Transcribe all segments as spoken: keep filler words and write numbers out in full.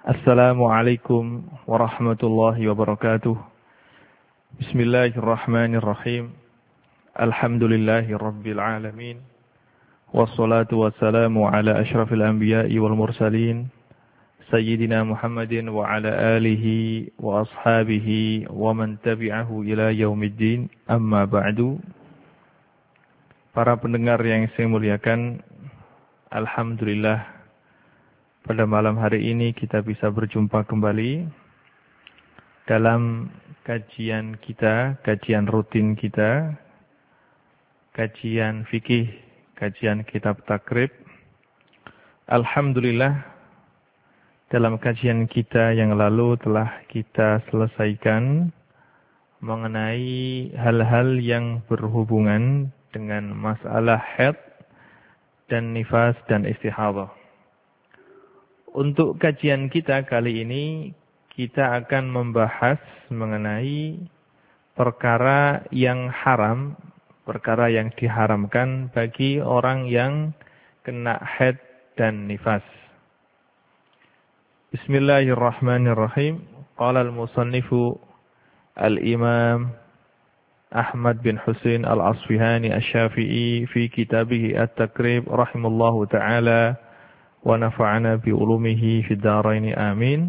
Assalamualaikum warahmatullahi wabarakatuh. Bismillahirrahmanirrahim. Alhamdulillahi rabbil alamin. Wassalatu wassalamu ala ashrafil anbiya'i wal mursalin. Sayyidina Muhammadin wa ala alihi wa ashabihi wa man tabi'ahu ila yaumiddin. Amma ba'du. Para pendengar yang saya muliakan, alhamdulillah, pada malam hari ini kita bisa berjumpa kembali dalam kajian kita, kajian rutin kita, kajian fikih, kajian kitab takrib. Alhamdulillah, dalam kajian kita yang lalu telah kita selesaikan mengenai hal-hal yang berhubungan dengan masalah haid dan nifas dan istihadah. Untuk kajian kita kali ini, kita akan membahas mengenai perkara yang haram, perkara yang diharamkan bagi orang yang kena haid dan nifas. Bismillahirrahmanirrahim. Qala al-musannifu al-imam Ahmad bin Husain al-Asfihani asy-Syafi'i fi kitabih at-Takrib rahimallahu ta'ala wa nafa'ana bi ulumihi fid dharain amin.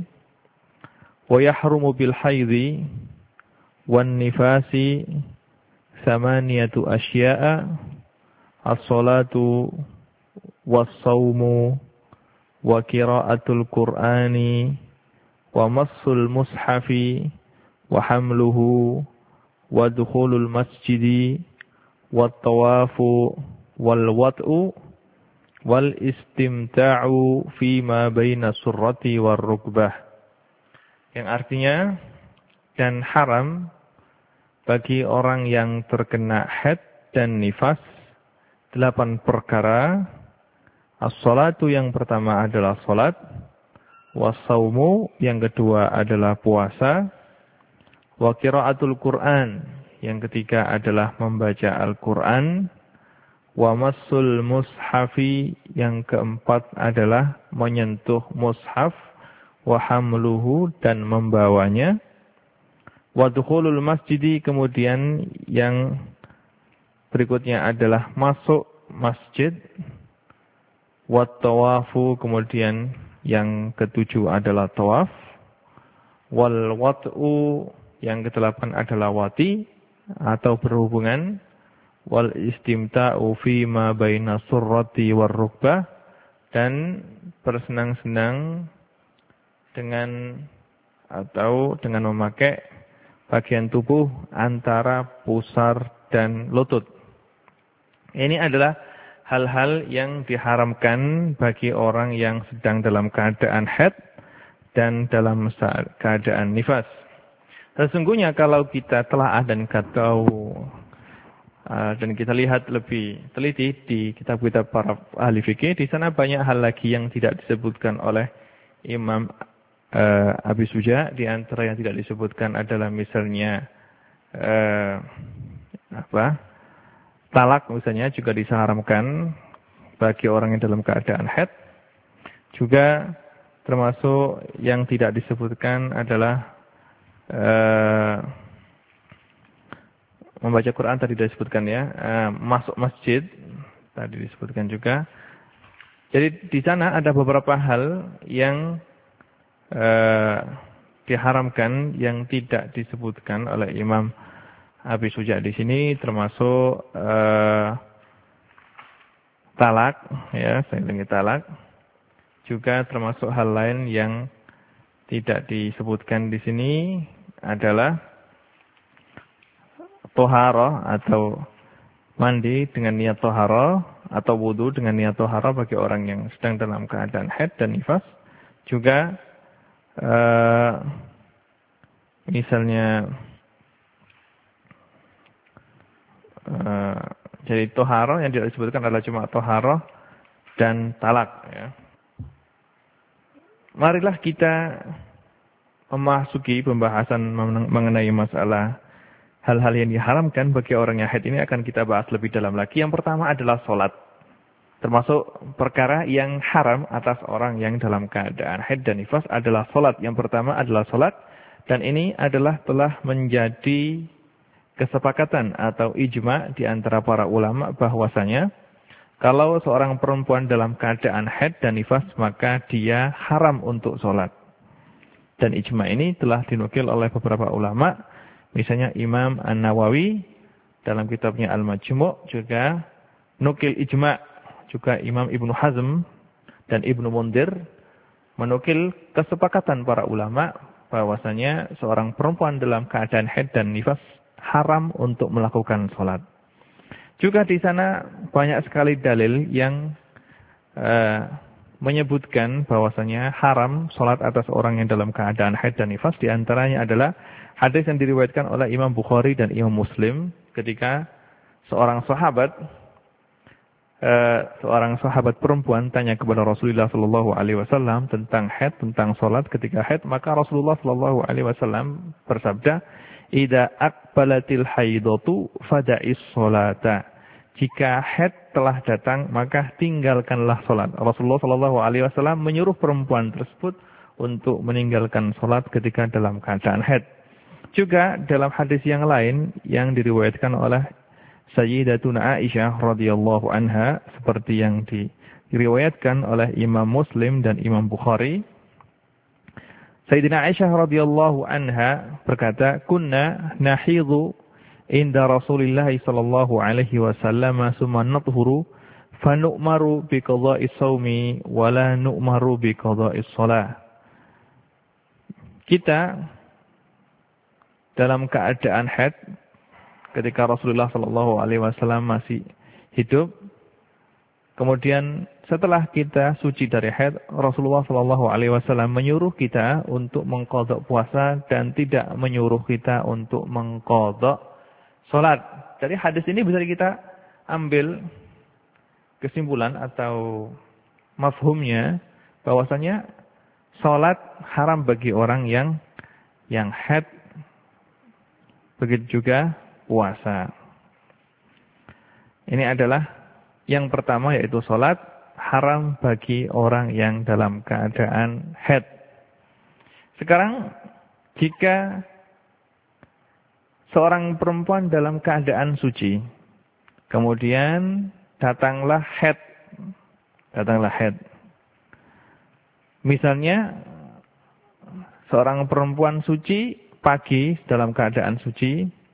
Wa yahrumu bil haidhi wan nifasi thamaniyatu asya'a as-salatu was-shaumu wa qira'atul qur'ani wa massul mushafi wa hamluhu wa dukhulul masjidi wat tawafu wal wat'u wal istimta'u fima baina surrati war rukbah. Yang artinya, dan haram bagi orang yang terkena haid dan nifas delapan perkara. As-salatu yang pertama adalah salat, was-saumu yang kedua adalah puasa, wa qiraatul Qur'an yang ketiga adalah membaca Al-Qur'an, wa massul mushafi yang keempat adalah menyentuh mushaf, wa hamluhu dan membawanya, wa dukhulul masjidi kemudian yang berikutnya adalah masuk masjid, wa tawafu kemudian yang ketujuh adalah tawaf, wal wat'u yang kedelapan adalah wati atau berhubungan, wal istimta'u fi ma baina surrati war rukbah dan bersenang-senang dengan atau dengan memakai bagian tubuh antara pusar dan lutut. Ini adalah hal-hal yang diharamkan bagi orang yang sedang dalam keadaan haid dan dalam keadaan nifas. Sesungguhnya kalau kita telah dan tahu Uh, dan kita lihat lebih teliti di kitab-kitab para ahli fikih, di sana banyak hal lagi yang tidak disebutkan oleh Imam uh, Abi Suja. Di antara yang tidak disebutkan adalah misalnya uh, apa? talak misalnya juga diharamkan bagi orang yang dalam keadaan haid. Juga termasuk yang tidak disebutkan adalah uh, membaca Quran tadi disebutkan ya, uh, masuk masjid tadi disebutkan juga. Jadi di sana ada beberapa hal yang uh, diharamkan yang tidak disebutkan oleh Imam Abi Suja di sini, termasuk uh, talak, ya, saya ulangi talak. Juga termasuk hal lain yang tidak disebutkan di sini adalah toharoh atau mandi dengan niat toharoh atau wudu dengan niat toharoh bagi orang yang sedang dalam keadaan haid dan nifas. Juga uh, misalnya uh, jadi toharoh yang tidak disebutkan adalah cuma toharoh dan talak. Ya. Marilah kita memasuki pembahasan mengenai masalah hal-hal yang diharamkan bagi orang yang haid ini akan kita bahas lebih dalam lagi. Yang pertama adalah sholat. Termasuk perkara yang haram atas orang yang dalam keadaan haid dan nifas adalah salat. Yang pertama adalah salat, dan ini adalah telah menjadi kesepakatan atau ijma di antara para ulama bahwasanya kalau seorang perempuan dalam keadaan haid dan nifas maka dia haram untuk salat. Dan ijma ini telah dinukil oleh beberapa ulama, misalnya Imam An-Nawawi dalam kitabnya Al-Majmu' juga nukil ijma'. Juga Imam Ibnu Hazm dan Ibnu Mundir menukil kesepakatan para ulama bahwasanya seorang perempuan dalam keadaan haid dan nifas haram untuk melakukan sholat. Juga di sana banyak sekali dalil yang uh, menyebutkan bahwasanya haram sholat atas orang yang dalam keadaan haid dan nifas. Di antaranya adalah hadis yang diriwayatkan oleh Imam Bukhari dan Imam Muslim ketika seorang sahabat Uh, seorang sahabat perempuan tanya kepada Rasulullah Shallallahu Alaihi Wasallam tentang haid, tentang sholat ketika haid, maka Rasulullah Shallallahu Alaihi Wasallam bersabda, "Ida akbalatil haidatu fada'is sholata." Jika haid telah datang, maka tinggalkanlah sholat. Rasulullah Shallallahu Alaihi Wasallam menyuruh perempuan tersebut untuk meninggalkan sholat ketika dalam keadaan haid. Juga dalam hadis yang lain yang diriwayatkan oleh Sayyidatuna Aisyah radhiyallahu anha seperti yang diriwayatkan oleh Imam Muslim dan Imam Bukhari. Sayyidina Aisyah radhiyallahu anha berkata, "Kunna nahidhu inda Rasulillah sallallahu alaihi wasallam summa nathuru fa nu'maru bi qada'is shaumi wa la nu'maru bi qada'is shalah." Kita dalam keadaan haid ketika Rasulullah Shallallahu Alaihi Wasallam masih hidup, kemudian setelah kita suci dari haid, Rasulullah Shallallahu Alaihi Wasallam menyuruh kita untuk mengqadha puasa dan tidak menyuruh kita untuk mengqadha sholat. Dari hadis ini bisa kita ambil kesimpulan atau mafhumnya bahwasanya sholat haram bagi orang yang yang haid, begitu juga puasa. Ini adalah yang pertama, yaitu sholat haram bagi orang yang dalam keadaan haid. Sekarang jika seorang perempuan dalam keadaan suci, kemudian datanglah haid, datanglah haid. Misalnya seorang perempuan suci pagi dalam keadaan suci,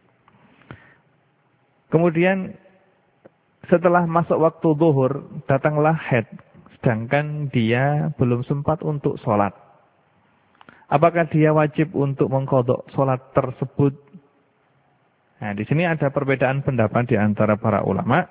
kemudian setelah masuk waktu zuhur, datanglah haid, sedangkan dia belum sempat untuk sholat. Apakah dia wajib untuk mengqadha sholat tersebut? Nah, di sini ada perbedaan pendapat di antara para ulama.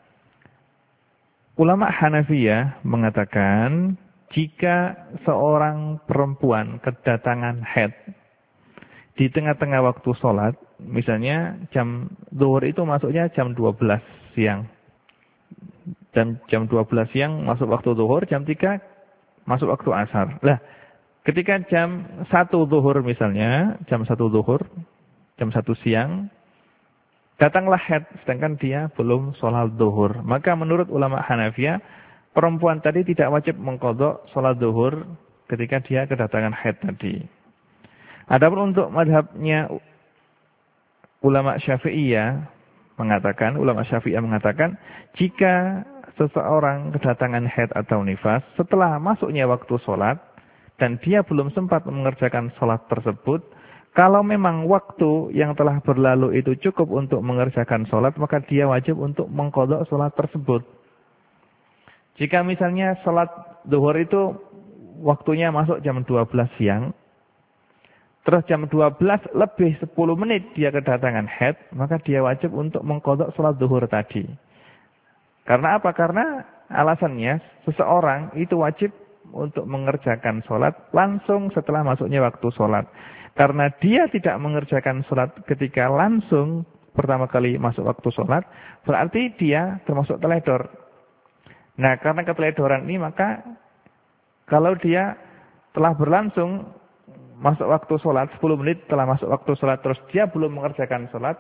Ulama Hanafiyah mengatakan, jika seorang perempuan kedatangan haid di tengah-tengah waktu sholat, misalnya jam zuhur itu masuknya jam dua belas siang. Dan jam dua belas siang masuk waktu zuhur, jam tiga masuk waktu asar. Lah, ketika jam satu zuhur misalnya, jam satu zuhur, jam satu siang, datanglah haid, sedangkan dia belum sholat zuhur. Maka menurut ulama Hanafiyah, perempuan tadi tidak wajib mengqadha sholat zuhur ketika dia kedatangan haid tadi. Adapun untuk madhabnya ulama Syafi'iyah mengatakan, ulama Syafi'iyah mengatakan, jika seseorang kedatangan haid atau nifas setelah masuknya waktu sholat dan dia belum sempat mengerjakan sholat tersebut, kalau memang waktu yang telah berlalu itu cukup untuk mengerjakan sholat, maka dia wajib untuk mengqadha sholat tersebut. Jika misalnya sholat zuhur itu waktunya masuk jam dua belas siang, terus jam dua belas lebih sepuluh menit dia kedatangan haid, maka dia wajib untuk mengqadha sholat zuhur tadi. Karena apa? Karena alasannya seseorang itu wajib untuk mengerjakan sholat langsung setelah masuknya waktu sholat. Karena dia tidak mengerjakan sholat ketika langsung pertama kali masuk waktu sholat, berarti dia termasuk teledor. Nah, karena keteledoran ini, maka kalau dia telah berlangsung masuk waktu sholat, sepuluh menit telah masuk waktu sholat, terus dia belum mengerjakan sholat,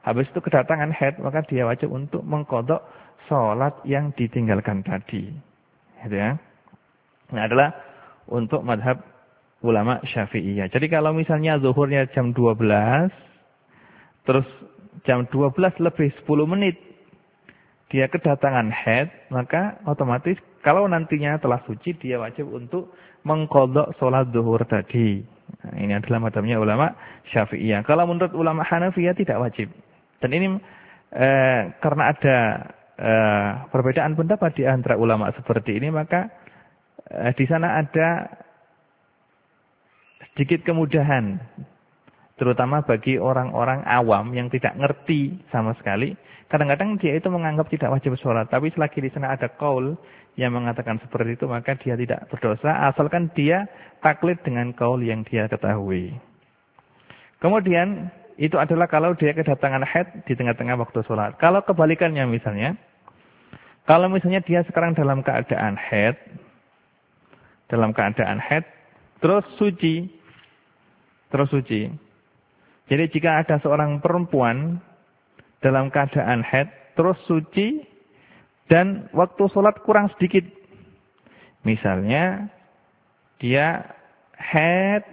habis itu kedatangan haid, maka dia wajib untuk mengqadha sholat yang ditinggalkan tadi. Gitu ya. Ini adalah untuk madhab ulama Syafi'iyah. Jadi kalau misalnya zuhurnya jam dua belas, terus jam dua belas lebih sepuluh menit, dia kedatangan haid, maka otomatis kalau nantinya telah suci, dia wajib untuk mengqadha sholat zuhur tadi. Nah, ini adalah madhabnya ulama Syafi'iyah. Kalau menurut ulama Hanafiyah tidak wajib. Dan ini eh, karena ada eh, perbedaan pendapat di antara ulama seperti ini, maka eh, di sana ada sedikit kemudahan, terutama bagi orang-orang awam yang tidak ngerti sama sekali. Kadang-kadang dia itu menganggap tidak wajib sholat, tapi selagi di sana ada qaul yang mengatakan seperti itu, maka dia tidak berdosa, asalkan dia taklid dengan qaul yang dia ketahui. Kemudian itu adalah kalau dia kedatangan haid di tengah-tengah waktu sholat. Kalau kebalikannya misalnya, kalau misalnya dia sekarang dalam keadaan haid, dalam keadaan haid, terus suci, terus suci. Jadi jika ada seorang perempuan dalam keadaan haid, terus suci, dan waktu sholat kurang sedikit. Misalnya, dia haid,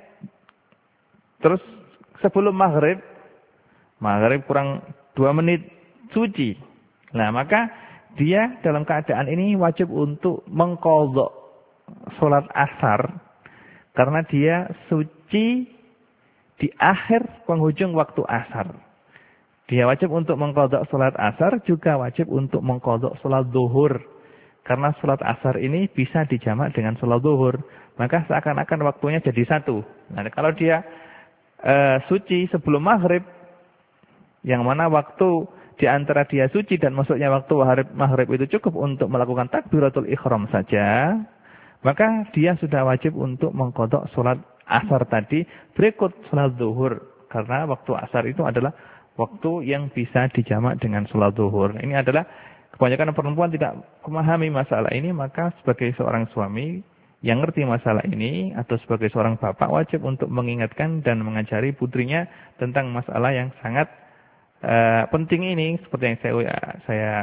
terus sebelum maghrib, maghrib kurang dua menit, suci. Nah, maka dia dalam keadaan ini wajib untuk mengqadha sholat asar, karena dia suci di akhir penghujung waktu asar. Dia wajib untuk mengqadha sholat asar, juga wajib untuk mengqadha sholat zuhur. Karena sholat asar ini bisa dijamak dengan sholat zuhur. Maka seakan-akan waktunya jadi satu. Nah, kalau dia uh, suci sebelum maghrib, yang mana waktu di antara dia suci dan masuknya waktu maghrib itu cukup untuk melakukan takbiratul ihram saja, maka dia sudah wajib untuk mengqadha sholat asar tadi berikut sholat zuhur. Karena waktu asar itu adalah waktu yang bisa dijamak dengan sholat zuhur. Ini adalah kebanyakan perempuan tidak memahami masalah ini, maka sebagai seorang suami yang ngerti masalah ini atau sebagai seorang bapak wajib untuk mengingatkan dan mengajari putrinya tentang masalah yang sangat uh, penting ini, seperti yang saya saya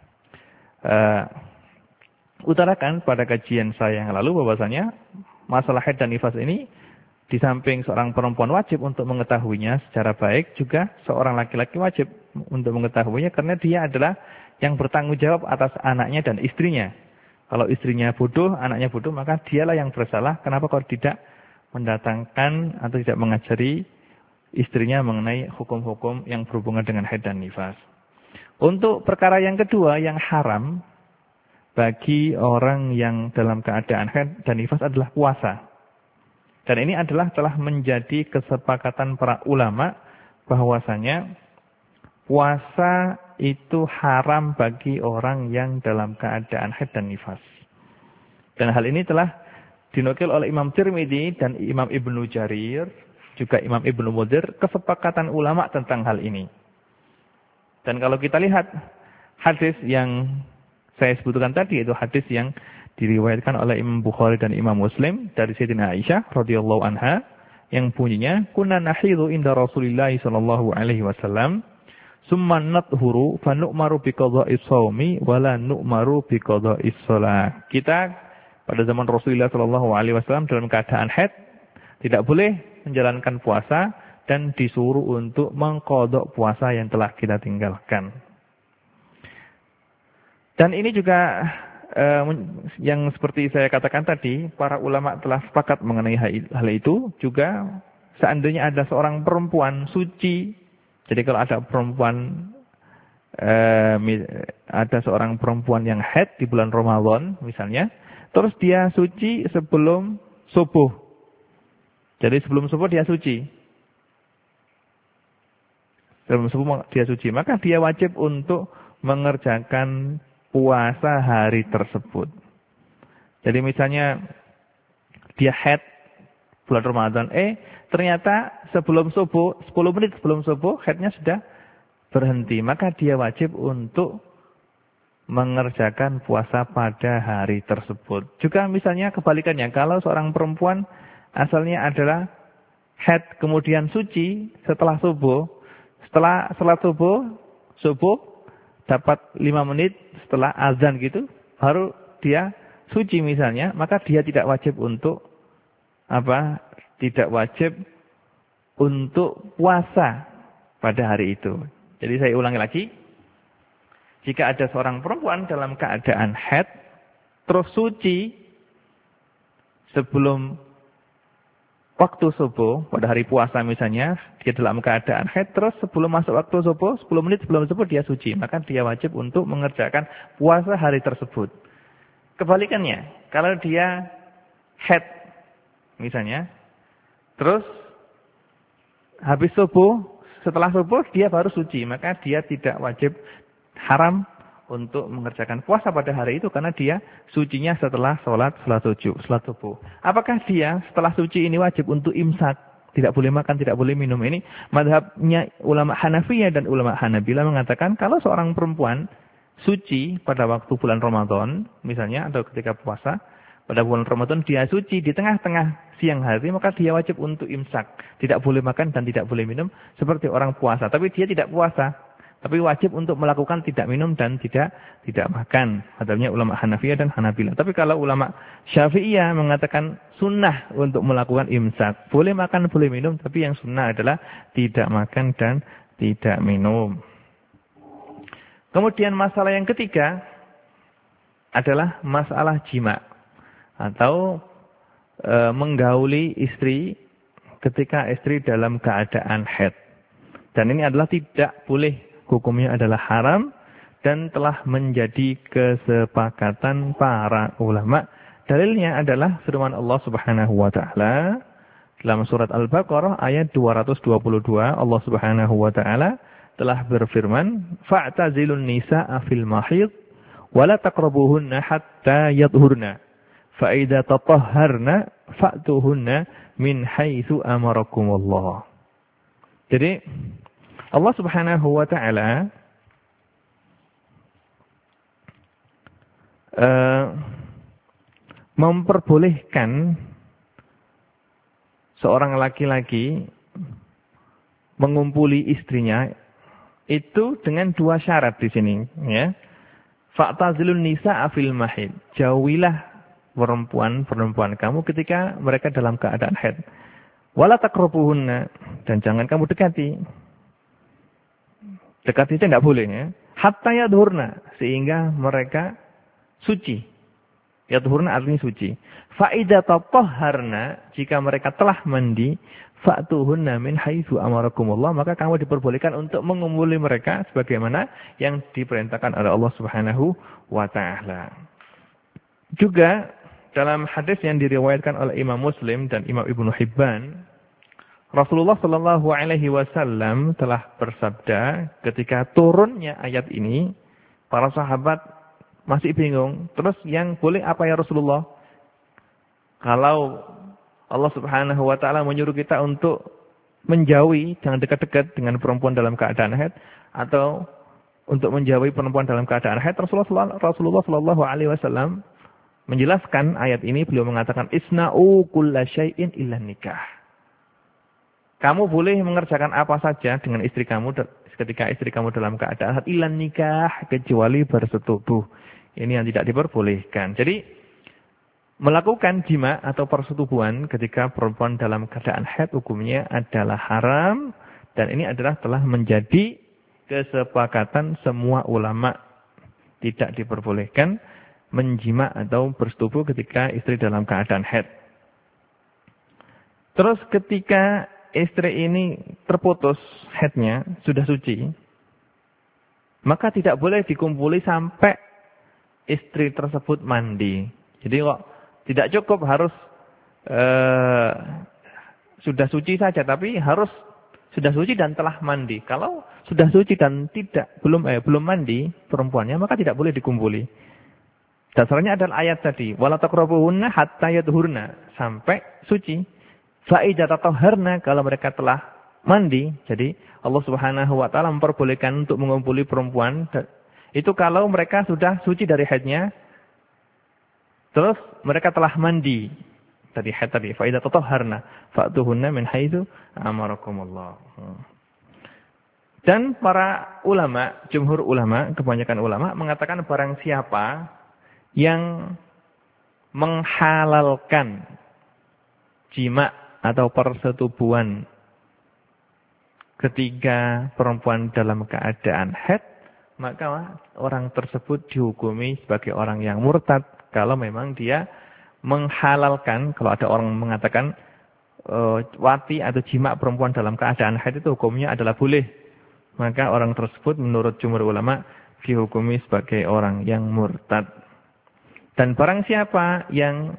uh, utarakan pada kajian saya yang lalu, bahwasanya masalah haid dan nifas ini di samping seorang perempuan wajib untuk mengetahuinya secara baik, juga seorang laki-laki wajib untuk mengetahuinya karena dia adalah yang bertanggung jawab atas anaknya dan istrinya. Kalau istrinya bodoh, anaknya bodoh, maka dialah yang bersalah. Kenapa kau tidak mendatangkan atau tidak mengajari istrinya mengenai hukum-hukum yang berhubungan dengan haid dan nifas. Untuk perkara yang kedua yang haram bagi orang yang dalam keadaan haid dan nifas adalah puasa. Dan ini adalah telah menjadi kesepakatan para ulama bahwasanya puasa itu haram bagi orang yang dalam keadaan haid dan nifas. Dan hal ini telah dinukil oleh Imam Tirmidzi dan Imam Ibnu Jarir, juga Imam Ibnu Mudhir, kesepakatan ulama tentang hal ini. Dan kalau kita lihat hadis yang saya sebutkan tadi, itu hadis yang diriwayatkan oleh Imam Bukhari dan Imam Muslim dari Sayyidina Aisyah radhiyallahu anha yang bunyinya, kunna nahidu inda Rasulillah sallallahu alaihi wasallam summa nathuru fa nu'maru bi qadha'is shaumi wa la nu'maru bi qadha'is shalah. Kita pada zaman Rasulullah sallallahu alaihi wasallam dalam keadaan haid tidak boleh menjalankan puasa dan disuruh untuk mengqadha puasa yang telah kita tinggalkan. Dan ini juga Uh, yang seperti saya katakan tadi, para ulama telah sepakat mengenai hal itu. Juga seandainya ada seorang perempuan suci, jadi kalau ada perempuan uh, ada seorang perempuan yang haid di bulan Ramadan misalnya, terus dia suci sebelum subuh, jadi sebelum subuh dia suci, sebelum subuh dia suci, maka dia wajib untuk mengerjakan puasa hari tersebut. Jadi misalnya dia haid bulan Ramadan, eh ternyata sebelum subuh, sepuluh menit sebelum subuh haidnya sudah berhenti, maka dia wajib untuk mengerjakan puasa pada hari tersebut. Juga misalnya kebalikannya, kalau seorang perempuan asalnya adalah haid kemudian suci setelah subuh, Setelah salat subuh, subuh dapat lima menit setelah azan gitu, baru dia suci misalnya, maka dia tidak wajib untuk apa? Tidak wajib untuk puasa pada hari itu. Jadi saya ulangi lagi. Jika ada seorang perempuan dalam keadaan haid, terus suci sebelum waktu subuh, pada hari puasa misalnya, dia dalam keadaan haid, terus sebelum masuk waktu subuh, sepuluh menit sebelum subuh dia suci. Maka dia wajib untuk mengerjakan puasa hari tersebut. Kebalikannya, kalau dia haid misalnya, terus habis subuh, setelah subuh dia baru suci. Maka dia tidak wajib, haram untuk mengerjakan puasa pada hari itu karena dia sucinya setelah sholat sholat subuh, sholat subuh. Apakah dia setelah suci ini wajib untuk imsak? Tidak boleh makan, tidak boleh minum. Ini madhabnya ulama Hanafiyah dan ulama Hanabila mengatakan kalau seorang perempuan suci pada waktu bulan Ramadan, misalnya, atau ketika puasa, pada bulan Ramadan dia suci di tengah-tengah siang hari, maka dia wajib untuk imsak. Tidak boleh makan dan tidak boleh minum seperti orang puasa. Tapi dia tidak puasa. Tapi wajib untuk melakukan tidak minum dan tidak tidak makan. Adanya ulama Hanafiyah dan Hanabila. Tapi kalau ulama Syafi'iyah mengatakan sunnah untuk melakukan imsak. Boleh makan, boleh minum. Tapi yang sunnah adalah tidak makan dan tidak minum. Kemudian masalah yang ketiga adalah masalah jima. Atau e, menggauli istri ketika istri dalam keadaan haid. Dan ini adalah tidak boleh. Hukumnya adalah haram dan telah menjadi kesepakatan para ulama. Dalilnya adalah firman Allah Subhanahu wa taala dalam surat Al-Baqarah ayat dua ratus dua puluh dua. Allah Subhanahu wa taala telah berfirman, "Fa'tazilun nisaa fil mahid wa la taqrabuhunna hatta yadhhurna. Fa idza tatahharna fa'tuhunna min haitsu amarakumullah." Jadi Allah Subhanahu wa taala uh, memperbolehkan seorang laki-laki mengumpuli istrinya itu dengan dua syarat di sini, ya. Fa'tazilun nisaa fil mahid. Jauhilah perempuan-perempuan kamu ketika mereka dalam keadaan haid. Wala taqrabuhunna, dan jangan kamu dekati. Dekat itu tidak boleh, ya. Hatta yadhurna, sehingga mereka suci. Yadhurna artinya suci. Fa idza tatahharna, jika mereka telah mandi, fa'tuhunna min haitsu amarakumullah, maka kamu diperbolehkan untuk mengumpuli mereka sebagaimana yang diperintahkan oleh Allah Subhanahu wa taala. Juga dalam hadis yang diriwayatkan oleh Imam Muslim dan Imam Ibnu Hibban, Rasulullah Shallallahu Alaihi Wasallam telah bersabda ketika turunnya ayat ini, para sahabat masih bingung. Terus yang boleh apa ya Rasulullah? Kalau Allah Subhanahu Wa Taala menyuruh kita untuk menjauhi, jangan dekat-dekat dengan perempuan dalam keadaan haid, atau untuk menjauhi perempuan dalam keadaan haid, Rasulullah Rasulullah Shallallahu Alaihi Wasallam menjelaskan ayat ini. Beliau mengatakan, Isna'u kulla syai'in illa nikah. Kamu boleh mengerjakan apa saja dengan istri kamu ketika istri kamu dalam keadaan haid, ilan nikah, kecuali bersetubuh. Ini yang tidak diperbolehkan. Jadi melakukan jima atau persetubuhan ketika perempuan dalam keadaan haid hukumnya adalah haram, dan ini adalah telah menjadi kesepakatan semua ulama. Tidak diperbolehkan menjima atau bersetubuh ketika istri dalam keadaan haid. Terus ketika istri ini terputus haidnya, sudah suci, maka tidak boleh dikumpuli sampai istri tersebut mandi. Jadi kok tidak cukup harus eh, sudah suci saja, tapi harus sudah suci dan telah mandi. Kalau sudah suci dan tidak belum eh, belum mandi perempuannya, maka tidak boleh dikumpuli. Dasarnya adalah ayat tadi, wala taqrabuhunna hatta yadhurna, sampai suci. Fa idza tatahharna, kalau mereka telah mandi. Jadi Allah Subhanahu wa taala memperbolehkan untuk mengumpuli perempuan itu kalau mereka sudah suci dari haidnya, terus mereka telah mandi dari haid tadi. Fa idza tatahharna fa'tuhunna min haitsu amarakumullah. Dan para ulama, jumhur ulama, kebanyakan ulama mengatakan barang siapa yang menghalalkan jima atau persetubuhan ketika perempuan dalam keadaan haid, maka orang tersebut dihukumi sebagai orang yang murtad kalau memang dia menghalalkan. Kalau ada orang mengatakan uh, wati atau jima perempuan dalam keadaan haid itu hukumnya adalah boleh, maka orang tersebut menurut jumhur ulama dihukumi sebagai orang yang murtad. Dan barang siapa yang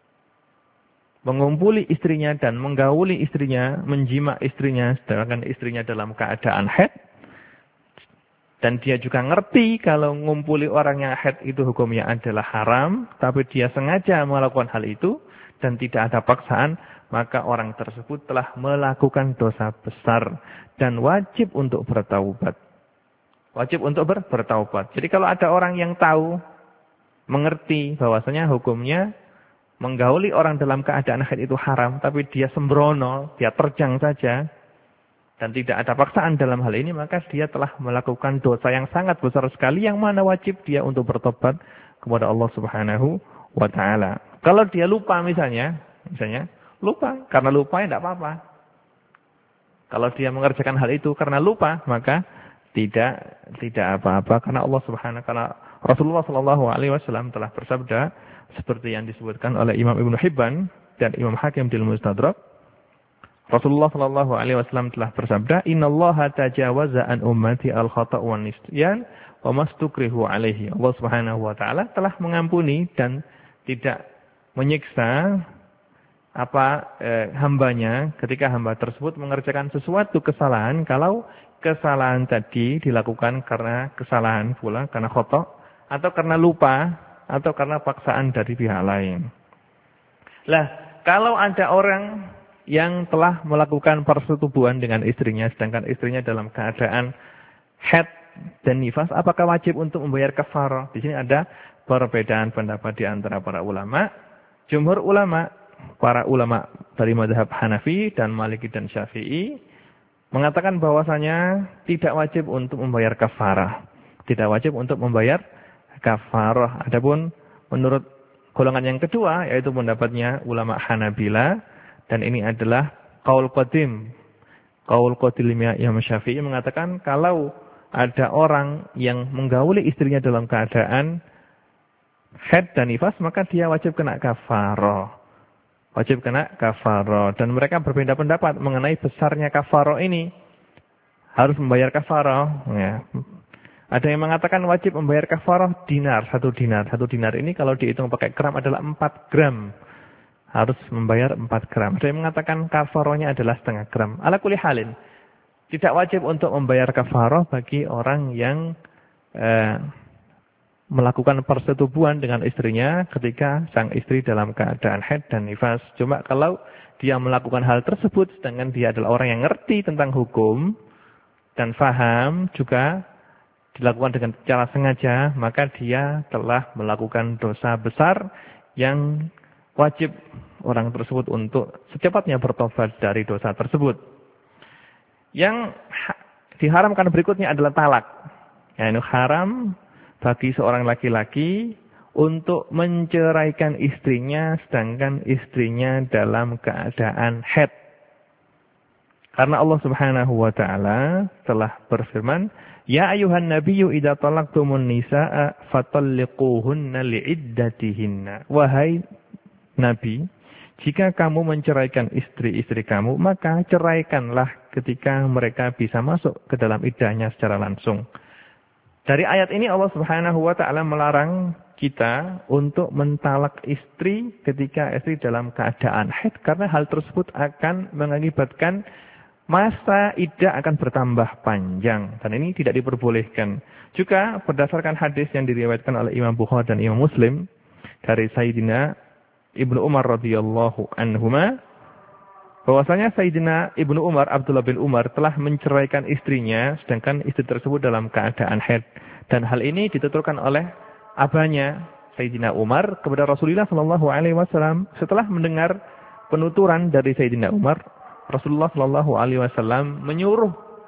mengumpuli istrinya dan menggauli istrinya, menjima istrinya sedangkan istrinya dalam keadaan haid, dan dia juga ngerti kalau ngumpuli orang yang haid itu hukumnya adalah haram, tapi dia sengaja melakukan hal itu dan tidak ada paksaan, maka orang tersebut telah melakukan dosa besar dan wajib untuk bertaubat. Wajib untuk ber bertaubat. Jadi kalau ada orang yang tahu, mengerti bahwasanya hukumnya menggauli orang dalam keadaan haid itu haram, tapi dia sembrono, dia terjang saja, dan tidak ada paksaan dalam hal ini, maka dia telah melakukan dosa yang sangat besar sekali, yang mana wajib dia untuk bertobat kepada Allah Subhanahu wa Ta'ala. Kalau dia lupa misalnya, misalnya lupa, karena lupa ya tidak apa-apa. Kalau dia mengerjakan hal itu karena lupa, maka tidak tidak apa-apa, karena Allah Subhanahu, karena Rasulullah Shallallahu Alaihi Wasallam telah bersabda seperti yang disebutkan oleh Imam Ibnu Hibban dan Imam Hakim di Mustadrak. Rasulullah Shallallahu Alaihi Wasallam telah bersabda, Innallaha tajawaza an ummati al khata' wan nisyan wa mastukrihu alaihi. Allah Subhanahu Wa Taala telah mengampuni dan tidak menyiksa apa eh, hambanya ketika hamba tersebut mengerjakan sesuatu kesalahan, kalau kesalahan tadi dilakukan karena kesalahan pula, karena khata' atau karena lupa, atau karena paksaan dari pihak lain. Lah, kalau ada orang yang telah melakukan persetubuhan dengan istrinya, sedangkan istrinya dalam keadaan haid dan nifas, apakah wajib untuk membayar kafarah? Di sini ada perbedaan pendapat di antara para ulama. Jumhur ulama, para ulama dari mazhab Hanafi dan Maliki dan Syafi'i, mengatakan bahwasanya tidak wajib untuk membayar kafarah. Tidak wajib untuk membayar kafarah. Adapun menurut golongan yang kedua, yaitu pendapatnya ulama Hanabila, dan ini adalah qaul qadim, qaul qadimnya Imam Syafi'i, mengatakan kalau ada orang yang menggauli istrinya dalam keadaan haid dan nifas, maka dia wajib kena kafarah. Wajib kena kafarah. Dan mereka berbeda pendapat mengenai besarnya kafarah ini. Harus membayar kafarah, ya. Ada yang mengatakan wajib membayar kafarah dinar, satu dinar. Satu dinar ini kalau dihitung pakai gram adalah empat gram. Harus membayar empat gram. Ada yang mengatakan kafarahnya adalah setengah gram. Ala kulli halin, tidak wajib untuk membayar kafarah bagi orang yang eh, melakukan persetubuhan dengan istrinya ketika sang istri dalam keadaan haid dan nifas. Cuma kalau dia melakukan hal tersebut, sedangkan dia adalah orang yang ngerti tentang hukum dan faham juga dilakukan dengan cara sengaja, maka dia telah melakukan dosa besar yang wajib orang tersebut untuk secepatnya bertobat dari dosa tersebut. Yang diharamkan berikutnya adalah talak. Yaitu haram bagi seorang laki-laki untuk menceraikan istrinya sedangkan istrinya dalam keadaan haid. Karena Allah Subhanahu wa Ta'ala telah berfirman, Ya ayuhan nabiyyu idza talaqtumun nisaa fatalliquhunna li'iddatihinna. Wahai Nabi, jika kamu menceraikan istri-istri kamu, maka ceraikanlah ketika mereka bisa masuk ke dalam iddahnya secara langsung. Dari ayat ini Allah Subhanahu wa Ta'ala melarang kita untuk mentalak istri ketika istri dalam keadaan haid, karena hal tersebut akan mengakibatkan masa iddah akan bertambah panjang, dan ini tidak diperbolehkan. Juga berdasarkan hadis yang diriwayatkan oleh Imam Bukhari dan Imam Muslim dari Sayyidina Ibnu Umar radhiyallahu anhuma, bahwasanya Sayyidina Ibnu Umar, Abdullah bin Umar, telah menceraikan istrinya sedangkan istri tersebut dalam keadaan haid, dan hal ini dituturkan oleh abahnya Sayyidina Umar kepada Rasulullah sallallahu alaihi wasallam. Setelah mendengar penuturan dari Sayyidina Umar, Rasulullah Shallallahu Alaihi Wasallam menyuruh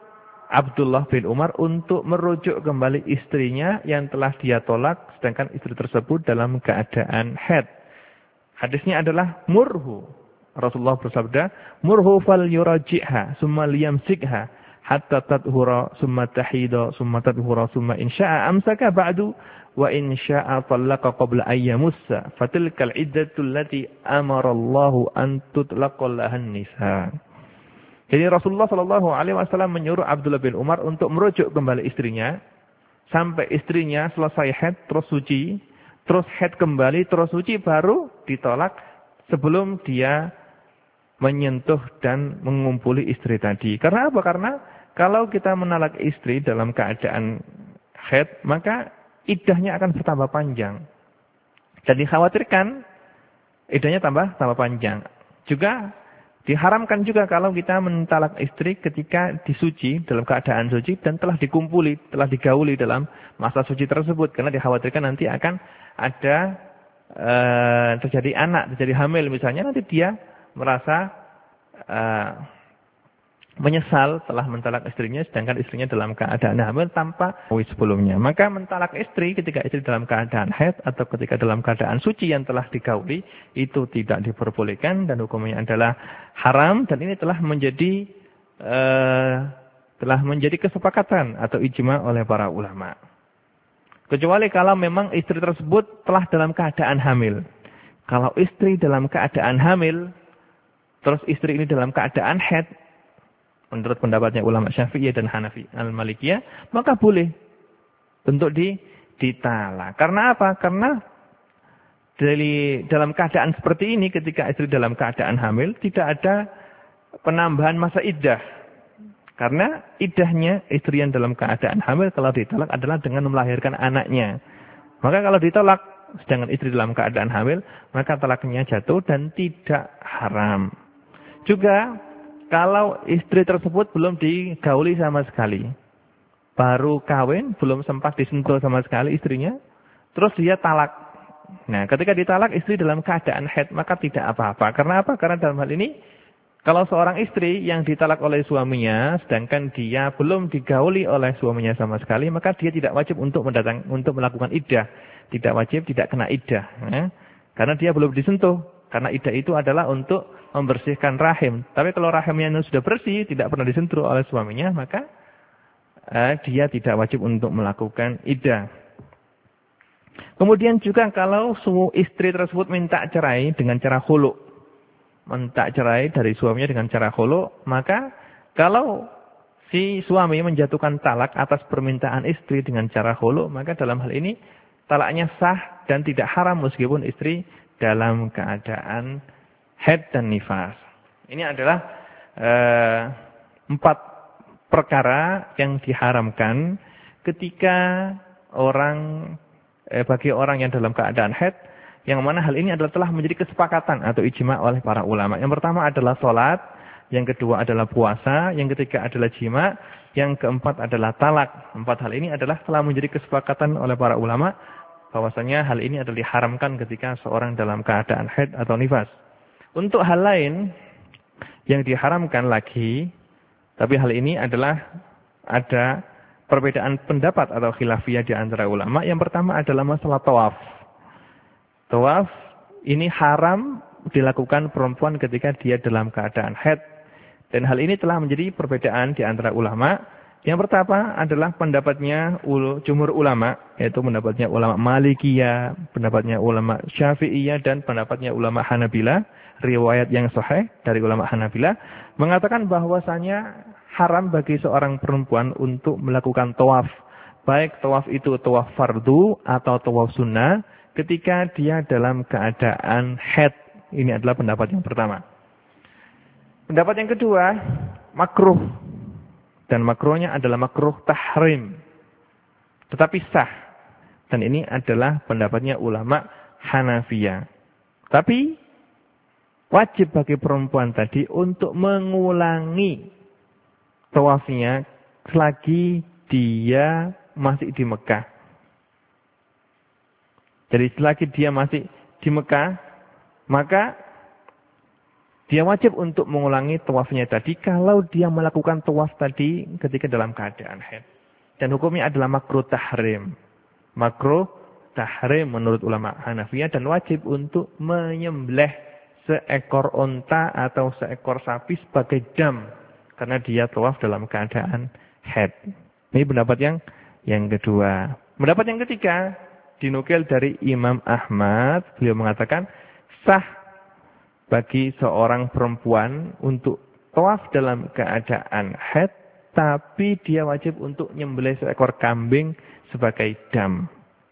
Abdullah bin Umar untuk merujuk kembali istrinya yang telah dia tolak, sedangkan istri tersebut dalam keadaan haid. Hadisnya adalah murhu. Rasulullah bersabda, murhu fal yuraji'ha, summa liyamsikha, hatta tadhura, summa tahida, summa tadhura, summa insya'a amsaka ba'du, wa insya'a tallaqa qabla ayyamussa, fatilkal iddatul lati amarallahu an tutlaqal lahan nisa. Jadi Rasulullah Shallallahu Alaihi Wasallam menyuruh Abdullah bin Umar untuk merujuk kembali istrinya sampai istrinya selesai haid terus suci, terus haid kembali terus suci baru ditolak sebelum dia menyentuh dan mengumpuli istri tadi. Karena apa? Karena kalau kita menalak istri dalam keadaan haid maka iddahnya akan bertambah panjang. Dan dikhawatirkan iddahnya tambah tambah panjang. Juga diharamkan juga kalau kita mentalak istri ketika disuci, dalam keadaan suci, dan telah dikumpuli, telah digauli dalam masa suci tersebut. Karena dikhawatirkan nanti akan ada e, terjadi anak, terjadi hamil misalnya, nanti dia merasa e, menyesal telah mentalak istrinya, sedangkan istrinya dalam keadaan hamil tanpa wis sebelumnya. Maka mentalak istri ketika istri dalam keadaan haid atau ketika dalam keadaan suci yang telah digauli, itu tidak diperbolehkan dan hukumnya adalah haram, dan ini telah menjadi uh, telah menjadi kesepakatan atau ijma oleh para ulama. Kecuali kalau memang istri tersebut telah dalam keadaan hamil. Kalau istri dalam keadaan hamil, terus istri ini dalam keadaan haid, menurut pendapatnya ulama Syafi'iyah dan Hanafi al-Malikiyah, maka boleh untuk di, ditalak. Karena apa? Karena dari dalam keadaan seperti ini, ketika istri dalam keadaan hamil, tidak ada penambahan masa iddah. Karena iddahnya istri yang dalam keadaan hamil kalau ditalak adalah dengan melahirkan anaknya. Maka kalau ditolak sedangkan istri dalam keadaan hamil, maka talaknya jatuh dan tidak haram. Juga kalau istri tersebut belum digauli sama sekali, baru kawin, belum sempat disentuh sama sekali istrinya, terus dia talak. Nah, ketika ditalak istri dalam keadaan haid, maka tidak apa-apa. Karena apa? Karena dalam hal ini, kalau seorang istri yang ditalak oleh suaminya, sedangkan dia belum digauli oleh suaminya sama sekali, maka dia tidak wajib untuk mendatang, untuk melakukan iddah. Tidak wajib, tidak kena iddah. Ya. Karena dia belum disentuh. Karena iddah itu adalah untuk membersihkan rahim. Tapi kalau rahimnya sudah bersih, tidak pernah disentuh oleh suaminya, maka eh, dia tidak wajib untuk melakukan iddah. Kemudian juga kalau istri tersebut minta cerai dengan cara khulu, minta cerai dari suaminya dengan cara khulu, maka kalau si suami menjatuhkan talak atas permintaan istri dengan cara khulu, maka dalam hal ini talaknya sah dan tidak haram meskipun istri dalam keadaan haid dan nifas. Ini adalah eh, empat perkara yang diharamkan ketika orang eh, bagi orang yang dalam keadaan haid, yang mana hal ini adalah telah menjadi kesepakatan atau ijma oleh para ulama. Yang pertama adalah sholat, yang kedua adalah puasa, yang ketiga adalah jima, yang keempat adalah talak. Empat hal ini adalah telah menjadi kesepakatan oleh para ulama bahwasanya hal ini adalah diharamkan ketika seorang dalam keadaan haid atau nifas. Untuk hal lain yang diharamkan lagi, tapi hal ini adalah ada perbedaan pendapat atau khilafiyah di antara ulama. Yang pertama adalah masalah tawaf. Tawaf ini haram dilakukan perempuan ketika dia dalam keadaan haid. Dan hal ini telah menjadi perbedaan di antara ulama. Yang pertama adalah pendapatnya jumhur ulama, yaitu pendapatnya ulama Malikiyah, pendapatnya ulama Syafi'iyah, dan pendapatnya ulama Hanabilah. Riwayat yang sahih dari ulama Hanabilah mengatakan bahwasanya haram bagi seorang perempuan untuk melakukan tawaf. Baik tawaf itu tawaf fardu atau tawaf sunnah ketika dia dalam keadaan haid. Ini adalah pendapat yang pertama. Pendapat yang kedua, makruh. Dan makruhnya adalah makruh tahrim. Tetapi sah. Dan ini adalah pendapatnya ulama Hanafiyah. Tapi wajib bagi perempuan tadi untuk mengulangi tawafnya selagi dia masih di Mekah. Jadi selagi dia masih di Mekah, maka Dia wajib untuk mengulangi tawafnya tadi kalau dia melakukan tawaf tadi ketika dalam keadaan haid. Dan hukumnya adalah makruh tahrim. Makruh tahrim menurut ulama Hanafiyah dan wajib untuk menyembelih seekor unta atau seekor sapi sebagai dam karena dia tawaf dalam keadaan haid. Ini pendapat yang yang kedua. Pendapat yang ketiga dinukil dari Imam Ahmad, beliau mengatakan sah bagi seorang perempuan untuk tawaf dalam keadaan haid, tapi dia wajib untuk nyembelih seekor kambing sebagai dam.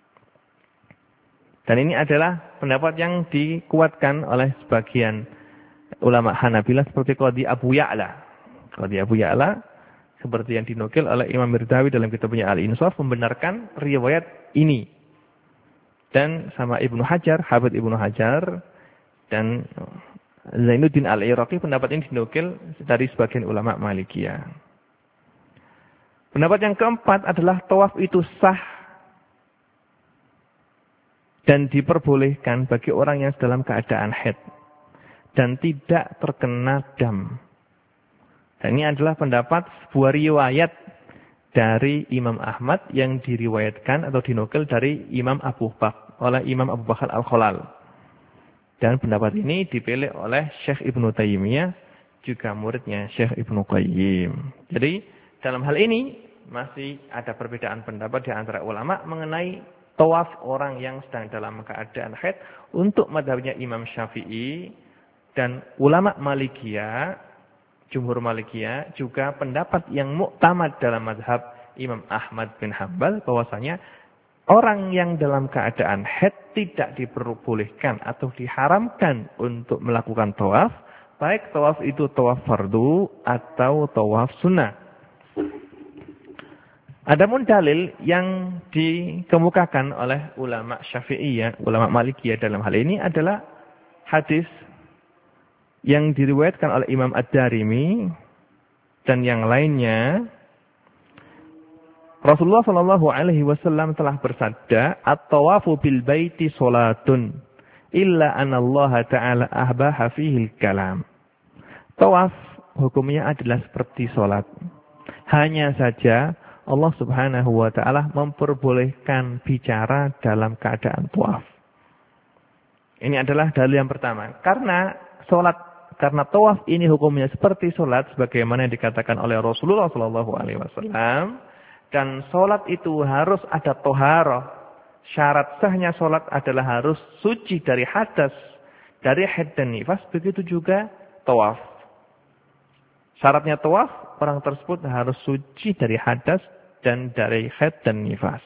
Dan ini adalah pendapat yang dikuatkan oleh sebagian ulama Hanabilah seperti Qadhi Abu Ya'la. Qadhi Abu Ya'la seperti yang dinukil oleh Imam Mirdawi dalam kitabnya Al-Insaf membenarkan riwayat ini. Dan sama Ibnu Hajar, Hafidz Ibnu Hajar dan Zainuddin Al-Iraqi pendapat ini dinukil dari sebagian ulama Malikiyah. Pendapat yang keempat adalah tawaf itu sah dan diperbolehkan bagi orang yang dalam keadaan haid dan tidak terkena dam. Dan ini adalah pendapat sebuah riwayat dari Imam Ahmad yang diriwayatkan atau dinukil dari Imam Abu Bakar oleh Imam Abu Bakar Al-Khalal. Dan pendapat ini dipilih oleh Syekh Ibnu Taimiyah juga muridnya Syekh Ibnu Qayyim. Jadi dalam hal ini masih ada perbedaan pendapat di antara ulama mengenai tawaf orang yang sedang dalam keadaan haid untuk mazhabnya Imam Syafi'i dan ulama Malikiyah, jumhur Malikiyah juga pendapat yang muktamad dalam mazhab Imam Ahmad bin Hanbal bahwasanya orang yang dalam keadaan haid tidak diperbolehkan atau diharamkan untuk melakukan tawaf, baik tawaf itu tawaf fardu atau tawaf sunnah. Adapun dalil yang dikemukakan oleh ulama Syafi'iyah, ulama Malikiyah dalam hal ini adalah hadis yang diriwayatkan oleh Imam Ad-Darimi dan yang lainnya. Rasulullah Shallallahu Alaihi Wasallam telah bersabda, "At-tawafu bil baiti solatun, illa anallaha taala ahbaha fihil kalam." Tawaf hukumnya adalah seperti solat. Hanya saja Allah Subhanahu wa taala memperbolehkan bicara dalam keadaan tawaf. Ini adalah dalil yang pertama. Karena salat, karena tawaf ini hukumnya seperti salat sebagaimana yang dikatakan oleh Rasulullah sallallahu alaihi wasallam, dan salat itu harus ada thaharah. Syarat sahnya salat adalah harus suci dari hadas, dari haid dan nifas, begitu juga tawaf. Syaratnya tawaf, orang tersebut harus suci dari hadas dan dari haid dan nifas.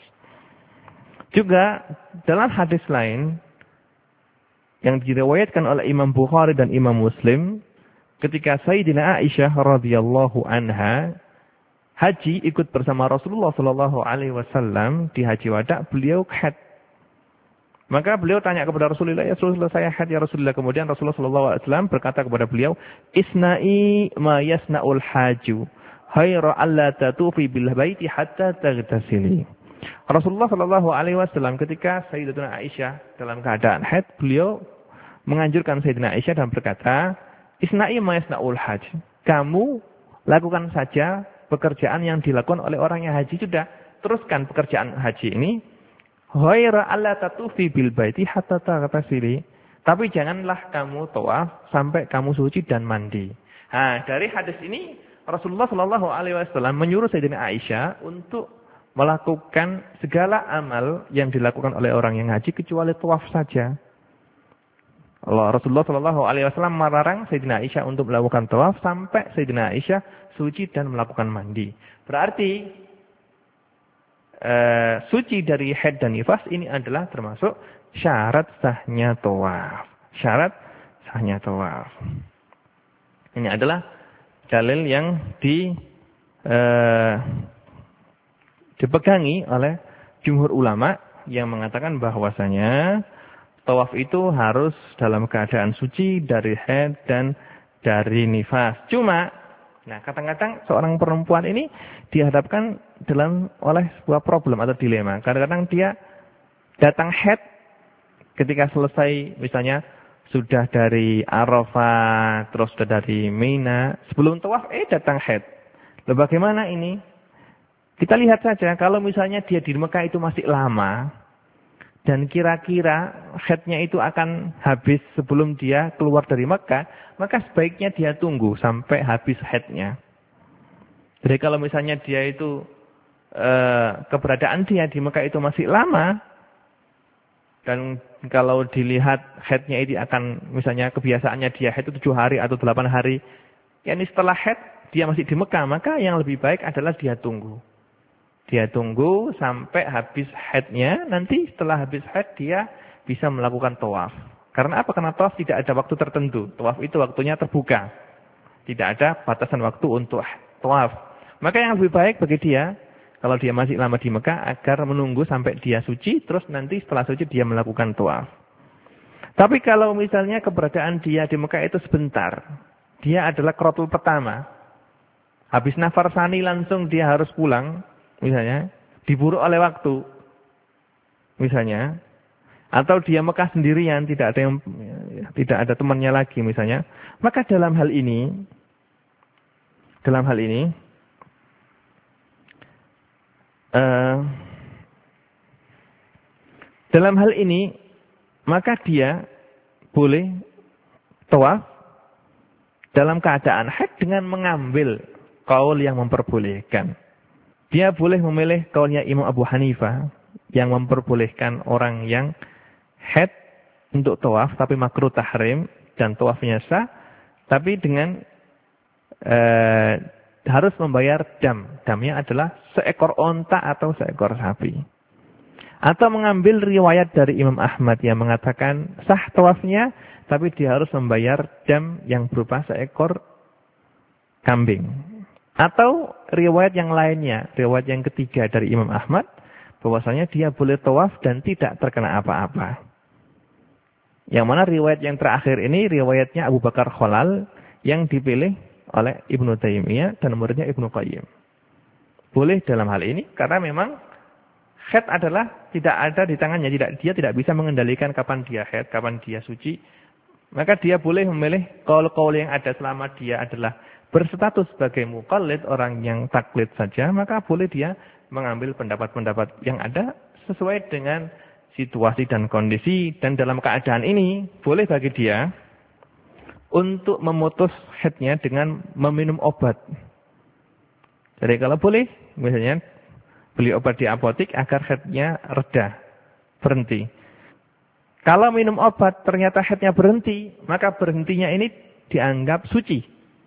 Juga dalam hadis lain yang diriwayatkan oleh Imam Bukhari dan Imam Muslim, ketika Sayyidina Aisyah radhiyallahu anha haji ikut bersama Rasulullah sallallahu alaihi wasallam di haji wada, beliau haid. Maka beliau tanya kepada Rasulullah, "Ya Rasulullah, saya haid ya Rasulullah." Kemudian Rasulullah sallallahu alaihi wasallam berkata kepada beliau, "Isna'i ma yasna'ul haju, hayra alla tatufi bil baiti hatta taghtasili." Rasulullah sallallahu alaihi wasallam ketika Sayyidatuna Aisyah dalam keadaan haid, beliau menganjurkan Sayyidina Aisyah dan berkata, "Isna'i ma yasna'ul haj." Kamu lakukan saja pekerjaan yang dilakukan oleh orang yang haji, sudah teruskan pekerjaan haji ini. Ghaira alla tatufi bil baiti hatta taghtasili. Tapi janganlah kamu tawaf sampai kamu suci dan mandi. Nah, dari hadis ini Rasulullah Shallallahu Alaihi Wasallam menyuruh Sayyidina Aisyah untuk melakukan segala amal yang dilakukan oleh orang yang haji kecuali tawaf saja. Allah Rasulullah Shallallahu Alaihi Wasallam melarang Sayyidina Aisyah untuk melakukan tawaf sampai Sayyidina Aisyah suci dan melakukan mandi. Berarti Uh, suci dari haid dan nifas ini adalah termasuk syarat sahnya tawaf. Syarat sahnya tawaf. Ini adalah dalil yang di uh, dipegangi oleh jumhur ulama yang mengatakan bahwasanya tawaf itu harus dalam keadaan suci dari haid dan dari nifas. Cuma nah, kadang-kadang seorang perempuan ini dihadapkan dalam oleh sebuah problem atau dilema. Kadang-kadang dia datang haid ketika selesai misalnya sudah dari Arafah, terus sudah dari Mina, sebelum tawaf, eh datang haid. Lalu bagaimana ini? Kita lihat saja, kalau misalnya dia di Mekah itu masih lama, dan kira-kira haidnya itu akan habis sebelum dia keluar dari Mekah, maka sebaiknya dia tunggu sampai habis haidnya. Jadi kalau misalnya dia itu, eh, keberadaan dia di Mekah itu masih lama, dan kalau dilihat haidnya ini akan, misalnya kebiasaannya dia haid itu tujuh hari atau delapan hari. Yani setelah haid, dia masih di Mekah. Maka yang lebih baik adalah dia tunggu. Dia tunggu sampai habis haidnya. Nanti setelah habis haid, dia bisa melakukan tawaf. Karena apa? Karena tawaf tidak ada waktu tertentu. Tawaf itu waktunya terbuka. Tidak ada batasan waktu untuk tawaf. Maka yang lebih baik bagi dia, kalau dia masih lama di Mekah, agar menunggu sampai dia suci, terus nanti setelah suci dia melakukan tawaf. Tapi kalau misalnya keberadaan dia di Mekah itu sebentar, dia adalah qiratul pertama. Habis nafar sani langsung dia harus pulang, misalnya, diburu oleh waktu, misalnya. Atau dia Mekah sendirian, tidak ada yang, tidak ada temannya lagi, misalnya. Maka dalam hal ini, dalam hal ini, Uh, dalam hal ini, maka dia boleh tawaf dalam keadaan haid dengan mengambil kaul yang memperbolehkan. Dia boleh memilih kaulnya Imam Abu Hanifah yang memperbolehkan orang yang haid untuk tawaf tapi makruh tahrim dan tawafnya sah, tapi dengan uh, harus membayar dam. Damnya adalah seekor onta atau seekor sapi. Atau mengambil riwayat dari Imam Ahmad yang mengatakan sah tawafnya, tapi dia harus membayar dam yang berupa seekor kambing. Atau riwayat yang lainnya, riwayat yang ketiga dari Imam Ahmad, bahwasanya dia boleh tawaf dan tidak terkena apa-apa. Yang mana riwayat yang terakhir ini, riwayatnya Abu Bakar Khalal yang dipilih oleh Ibnu Taimiyah dan muridnya Ibnu Qayyim. Boleh dalam hal ini karena memang haid adalah tidak ada di tangannya, tidak dia tidak bisa mengendalikan kapan dia haid, kapan dia suci. Maka dia boleh memilih qaul-qaul yang ada selama dia adalah berstatus sebagai muqallid, orang yang taklid saja, maka boleh dia mengambil pendapat-pendapat yang ada sesuai dengan situasi dan kondisi, dan dalam keadaan ini boleh bagi dia untuk memutus haidnya dengan meminum obat. Jadi kalau boleh, misalnya beli obat di apotik agar haidnya reda, berhenti. Kalau minum obat ternyata haidnya berhenti, maka berhentinya ini dianggap suci.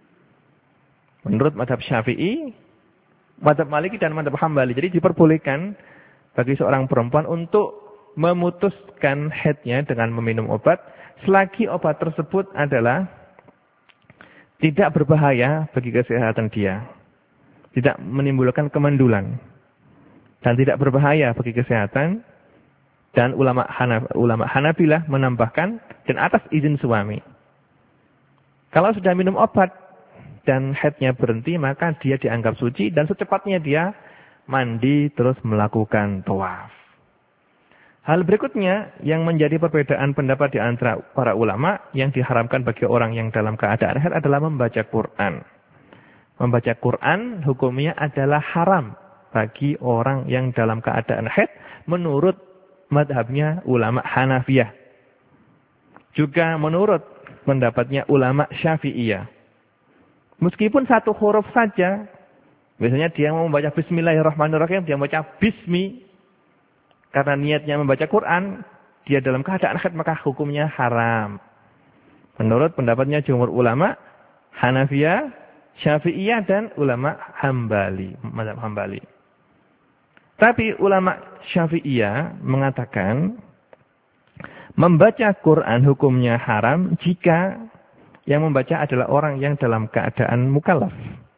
Menurut mazhab Syafi'i, mazhab Maliki dan mazhab Hambali. Jadi diperbolehkan bagi seorang perempuan untuk memutuskan haidnya dengan meminum obat, selagi obat tersebut adalah tidak berbahaya bagi kesehatan dia. Tidak menimbulkan kemandulan. Dan tidak berbahaya bagi kesehatan. Dan ulama Hanaf, ulama Hanabilah menambahkan, dan atas izin suami. Kalau sudah minum obat dan haidnya berhenti, maka dia dianggap suci. Dan secepatnya dia mandi terus melakukan tawaf. Hal berikutnya yang menjadi perbedaan pendapat di antara para ulama yang diharamkan bagi orang yang dalam keadaan haid adalah membaca Quran. Membaca Quran hukumnya adalah haram bagi orang yang dalam keadaan haid menurut madhabnya ulama Hanafiyah. Juga menurut pendapatnya ulama Syafi'iyah. Meskipun satu huruf saja, biasanya dia mau membaca Bismillahirrahmanirrahim, dia membaca Bismi. Karena niatnya membaca Quran, dia dalam keadaan haid, maka hukumnya haram. Menurut pendapatnya jumhur ulama, Hanafiyah, Syafi'iyah, dan ulama Hambali, mazhab Hambali. Tapi ulama Syafi'iyah mengatakan, membaca Quran hukumnya haram jika yang membaca adalah orang yang dalam keadaan mukallaf.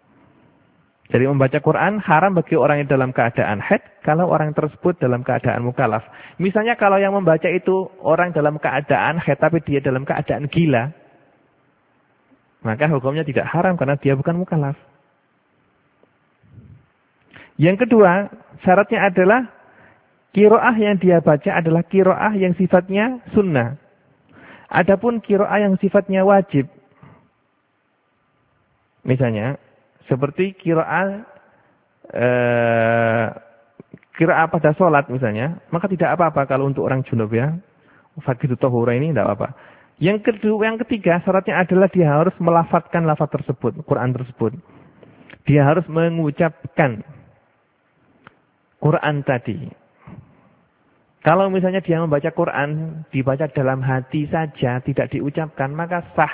Jadi membaca Quran haram bagi orang yang dalam keadaan haid kalau orang tersebut dalam keadaan mukallaf. Misalnya kalau yang membaca itu orang dalam keadaan haid tapi dia dalam keadaan gila, maka hukumnya tidak haram karena dia bukan mukallaf. Yang kedua, syaratnya adalah qiraah yang dia baca adalah qiraah yang sifatnya sunnah. Adapun qiraah yang sifatnya wajib, misalnya seperti qiraah eh, qiraah pada sholat misalnya, maka tidak apa-apa kalau untuk orang junub ya. Faqidu tahura ini tidak apa-apa. Yang kedua, yang ketiga syaratnya adalah dia harus melafadzkan lafaz tersebut, Quran tersebut. Dia harus mengucapkan Quran tadi. Kalau misalnya dia membaca Quran, dibaca dalam hati saja, tidak diucapkan, maka sah.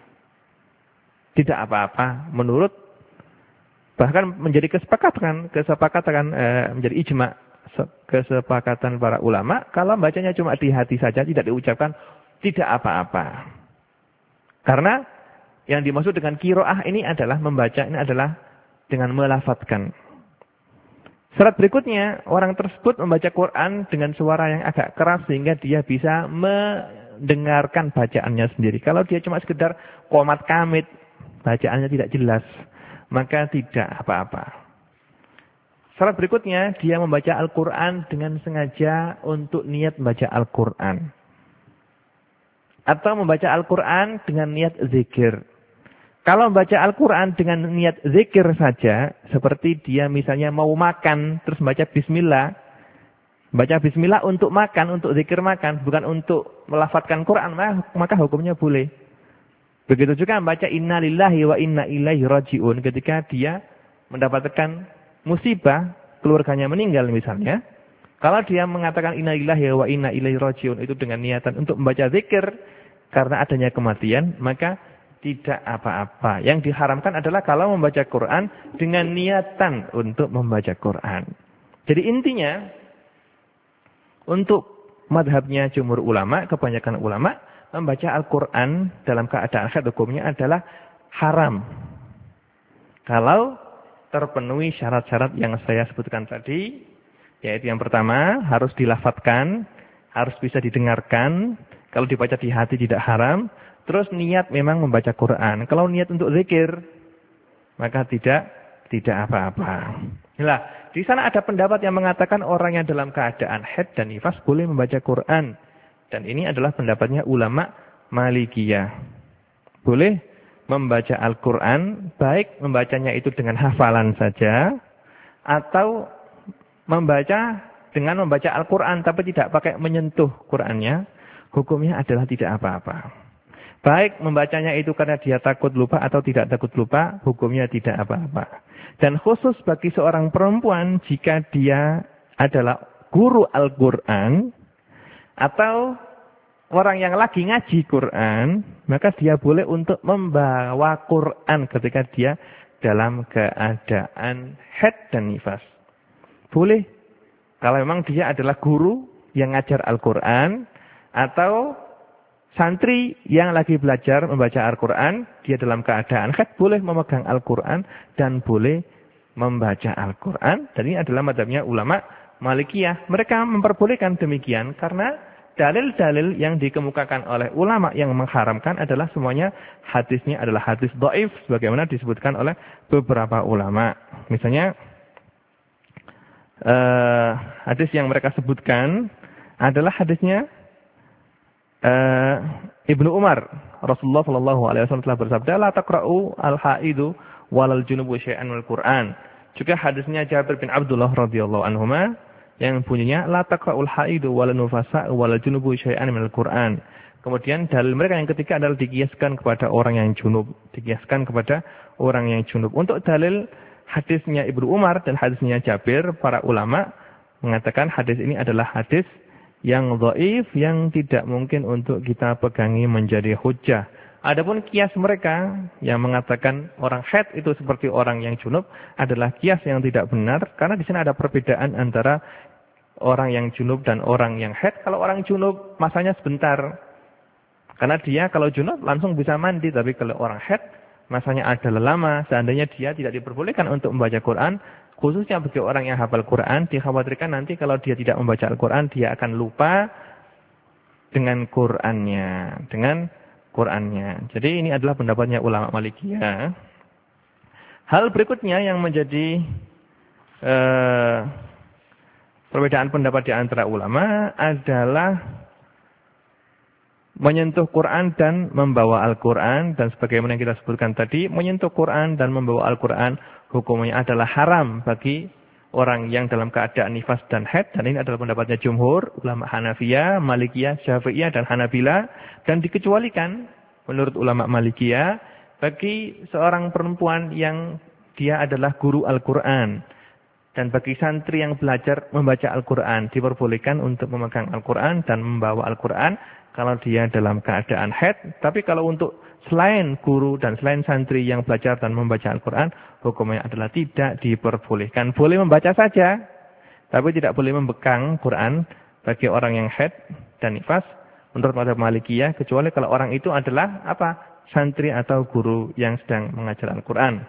Tidak apa-apa. Menurut, bahkan menjadi kesepakatan, kesepakatan eh, menjadi ijma, kesepakatan para ulama, kalau bacanya cuma di hati saja, tidak diucapkan, tidak apa-apa. Karena yang dimaksud dengan qiraah ini adalah membaca, ini adalah dengan melafadzkan. Syarat berikutnya, orang tersebut membaca Quran dengan suara yang agak keras sehingga dia bisa mendengarkan bacaannya sendiri. Kalau dia cuma sekedar qomat kamit, bacaannya tidak jelas, maka tidak apa-apa. Syarat berikutnya, dia membaca Al-Quran dengan sengaja untuk niat membaca Al-Quran. Atau membaca Al-Quran dengan niat zikir. Kalau membaca Al-Quran dengan niat zikir saja, seperti dia misalnya mau makan, terus membaca Bismillah. Baca Bismillah untuk makan, untuk zikir makan, bukan untuk melafadzkan Quran, maka hukumnya boleh. Begitu juga membaca Inna lillahi wa inna ilaihi raji'un ketika dia mendapatkan musibah, keluarganya meninggal misalnya. Kalau dia mengatakan Inna lillahi wa inna ilaihi raji'un itu dengan niatan untuk membaca zikir karena adanya kematian, maka tidak apa-apa. Yang diharamkan adalah kalau membaca Quran dengan niatan untuk membaca Quran. Jadi intinya, untuk madhabnya jumhur ulama, kebanyakan ulama, membaca Al-Quran dalam keadaan haid hukumnya adalah haram. Kalau terpenuhi syarat-syarat yang saya sebutkan tadi, yaitu yang pertama, harus dilafadzkan, harus bisa didengarkan, kalau dibaca di hati tidak haram. Terus niat memang membaca Quran. Kalau niat untuk zikir, maka tidak tidak apa-apa. Nah, di sana ada pendapat yang mengatakan orang yang dalam keadaan haid dan nifas boleh membaca Quran. Dan ini adalah pendapatnya ulama Malikiyah. Boleh membaca Al-Quran, baik membacanya itu dengan hafalan saja, atau membaca dengan membaca Al-Quran, tapi tidak pakai menyentuh Qurannya, hukumnya adalah tidak apa-apa. Baik membacanya itu karena dia takut lupa atau tidak takut lupa, hukumnya tidak apa-apa. Dan khusus bagi seorang perempuan, jika dia adalah guru Al-Quran, atau orang yang lagi ngaji Quran, maka dia boleh untuk membawa Quran ketika dia dalam keadaan haid dan nifas. Boleh. Kalau memang dia adalah guru yang ngajar Al-Quran, atau santri yang lagi belajar membaca Al-Quran, dia dalam keadaan haid boleh memegang Al-Quran dan boleh membaca Al-Quran. Dan ini adalah madhabnya ulama Malikiyah. Mereka memperbolehkan demikian karena dalil-dalil yang dikemukakan oleh ulama yang mengharamkan adalah semuanya hadisnya adalah hadis dhaif, sebagaimana disebutkan oleh beberapa ulama. Misalnya eh, hadis yang mereka sebutkan adalah hadisnya Uh, Ibnu Umar, Rasulullah Shallallahu Alaihi Wasallam telah bersabda, la taqra'u al-haidu walal junubu syai'an wal Quran. Juga hadisnya Jabir bin Abdullah radhiyallahu anhuma yang bunyinya la taqra'ul haidu walal nufasa walal junubu syai'an minal Quran. Kemudian dalil mereka yang ketiga adalah dikiaskan kepada orang yang junub, dikiaskan kepada orang yang junub. Untuk dalil hadisnya Ibnu Umar dan hadisnya Jabir, para ulama mengatakan hadis ini adalah hadis yang dhaif, yang tidak mungkin untuk kita pegangi menjadi hujjah. Adapun kias mereka yang mengatakan orang haid itu seperti orang yang junub adalah kias yang tidak benar, karena di sana ada perbedaan antara orang yang junub dan orang yang haid. Kalau orang junub masanya sebentar, karena dia kalau junub langsung bisa mandi, tapi kalau orang haid masanya adalah lama. Seandainya dia tidak diperbolehkan untuk membaca Quran, khususnya bagi orang yang hafal Quran, dikhawatirkan nanti kalau dia tidak membaca Al-Quran, dia akan lupa dengan Qurannya. Dengan Qurannya. Jadi ini adalah pendapatnya ulama Malikiyah. Hal berikutnya yang menjadi eh, perbedaan pendapat di antara ulama adalah menyentuh Quran dan membawa Al-Quran, dan sebagaimana yang kita sebutkan tadi, menyentuh Quran dan membawa Al-Quran hukumnya adalah haram bagi orang yang dalam keadaan nifas dan haid, dan ini adalah pendapatnya jumhur, ulama Hanafiyah, Malikiyah, Syafi'iyah, dan Hanabila, dan dikecualikan menurut ulama Malikiyah bagi seorang perempuan yang dia adalah guru Al-Quran, dan bagi santri yang belajar membaca Al-Quran, diperbolehkan untuk memegang Al-Quran dan membawa Al-Quran kalau dia dalam keadaan haid. Tapi kalau untuk selain guru dan selain santri yang belajar dan membaca Al-Quran, hukumnya adalah tidak diperbolehkan. Boleh membaca saja, tapi tidak boleh memegang Quran bagi orang yang haid dan nifas menurut mazhab Malikiyah, kecuali kalau orang itu adalah apa? Santri atau guru yang sedang mengajar Al-Quran.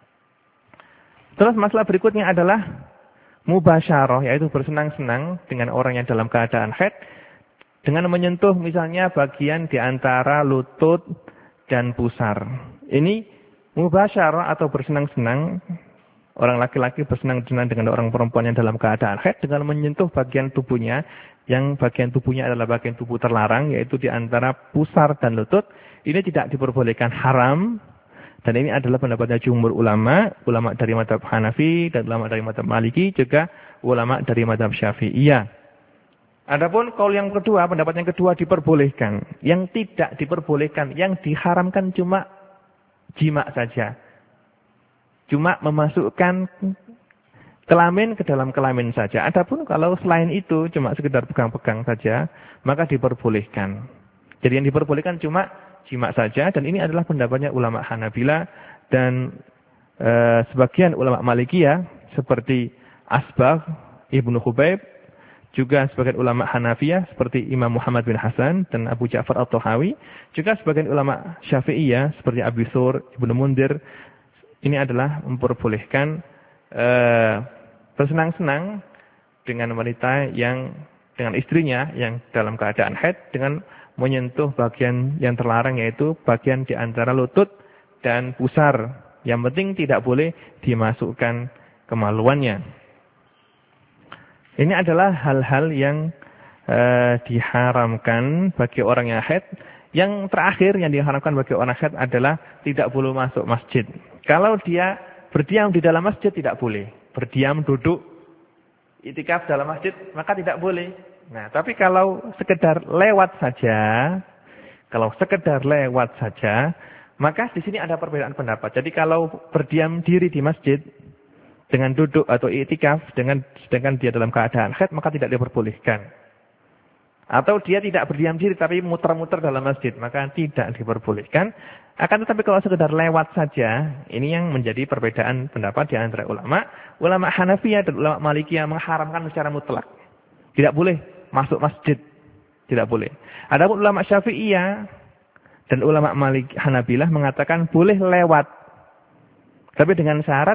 Terus masalah berikutnya adalah mubasyarah, yaitu bersenang-senang dengan orang yang dalam keadaan haid dengan menyentuh misalnya bagian di antara lutut dan pusar. Ini mubasyarah atau bersenang-senang, orang laki-laki bersenang-senang dengan orang perempuan yang dalam keadaan haid dengan menyentuh bagian tubuhnya, yang bagian tubuhnya adalah bagian tubuh terlarang, yaitu di antara pusar dan lutut. Ini tidak diperbolehkan, haram. Dan ini adalah pendapatnya jumhur ulama, ulama dari mazhab Hanafi dan ulama dari mazhab Maliki, juga ulama dari mazhab Syafi'iyah. Adapun kaul yang kedua, pendapat yang kedua diperbolehkan. Yang tidak diperbolehkan, yang diharamkan cuma jima saja. Cuma memasukkan kelamin ke dalam kelamin saja. Adapun kalau selain itu cuma sekedar pegang-pegang saja, maka diperbolehkan. Jadi yang diperbolehkan cuma jima saja, dan ini adalah pendapatnya ulama Hanabila dan e, sebagian ulama Malikiyah seperti Asbagh Ibnu Khubayb, juga sebagian ulama Hanafiyah seperti Imam Muhammad bin Hasan dan Abu Ja'far At-Tahawi, juga sebagian ulama Syafi'iyah seperti Abi Sur, Ibnu Mundir. Ini adalah memperbolehkan e, bersenang-senang dengan wanita yang dengan istrinya yang dalam keadaan haid dengan menyentuh bagian yang terlarang, yaitu bagian di antara lutut dan pusar. Yang penting tidak boleh dimasukkan kemaluannya. Ini adalah hal-hal yang uh, diharamkan bagi orang yang haid. Yang terakhir yang diharamkan bagi orang haid adalah tidak boleh masuk masjid. Kalau dia berdiam di dalam masjid tidak boleh. Berdiam, duduk, itikaf dalam masjid, maka tidak boleh. Nah, tapi kalau sekedar lewat saja, kalau sekedar lewat saja, maka di sini ada perbedaan pendapat. Jadi kalau berdiam diri di masjid dengan duduk atau i'tikaf dengan sedangkan dia dalam keadaan haid, maka tidak diperbolehkan. Atau dia tidak berdiam diri tapi muter-muter dalam masjid, maka tidak diperbolehkan. Akan tetapi kalau sekedar lewat saja, ini yang menjadi perbedaan pendapat di antara ulama. Ulama Hanafiyah dan ulama Malikiyah mengharamkan secara mutlak. Tidak boleh masuk masjid. Tidak boleh. Adapun ulama Syafi'iyah dan ulama Malik Hanabilah mengatakan boleh lewat. Tapi dengan syarat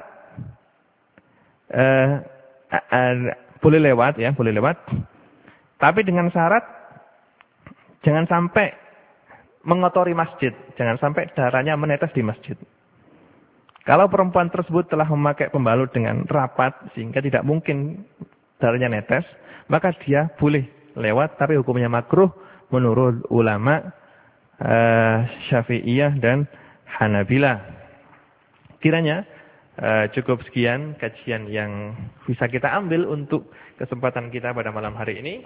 uh, uh, uh, boleh lewat ya, boleh lewat. Tapi dengan syarat jangan sampai mengotori masjid. Jangan sampai darahnya menetes di masjid. Kalau perempuan tersebut telah memakai pembalut dengan rapat sehingga tidak mungkin darahnya netes, maka dia boleh lewat, tapi hukumnya makruh menurut ulama uh, Syafi'iyah dan Hanabila. Kiranya uh, cukup sekian kajian yang bisa kita ambil untuk kesempatan kita pada malam hari ini.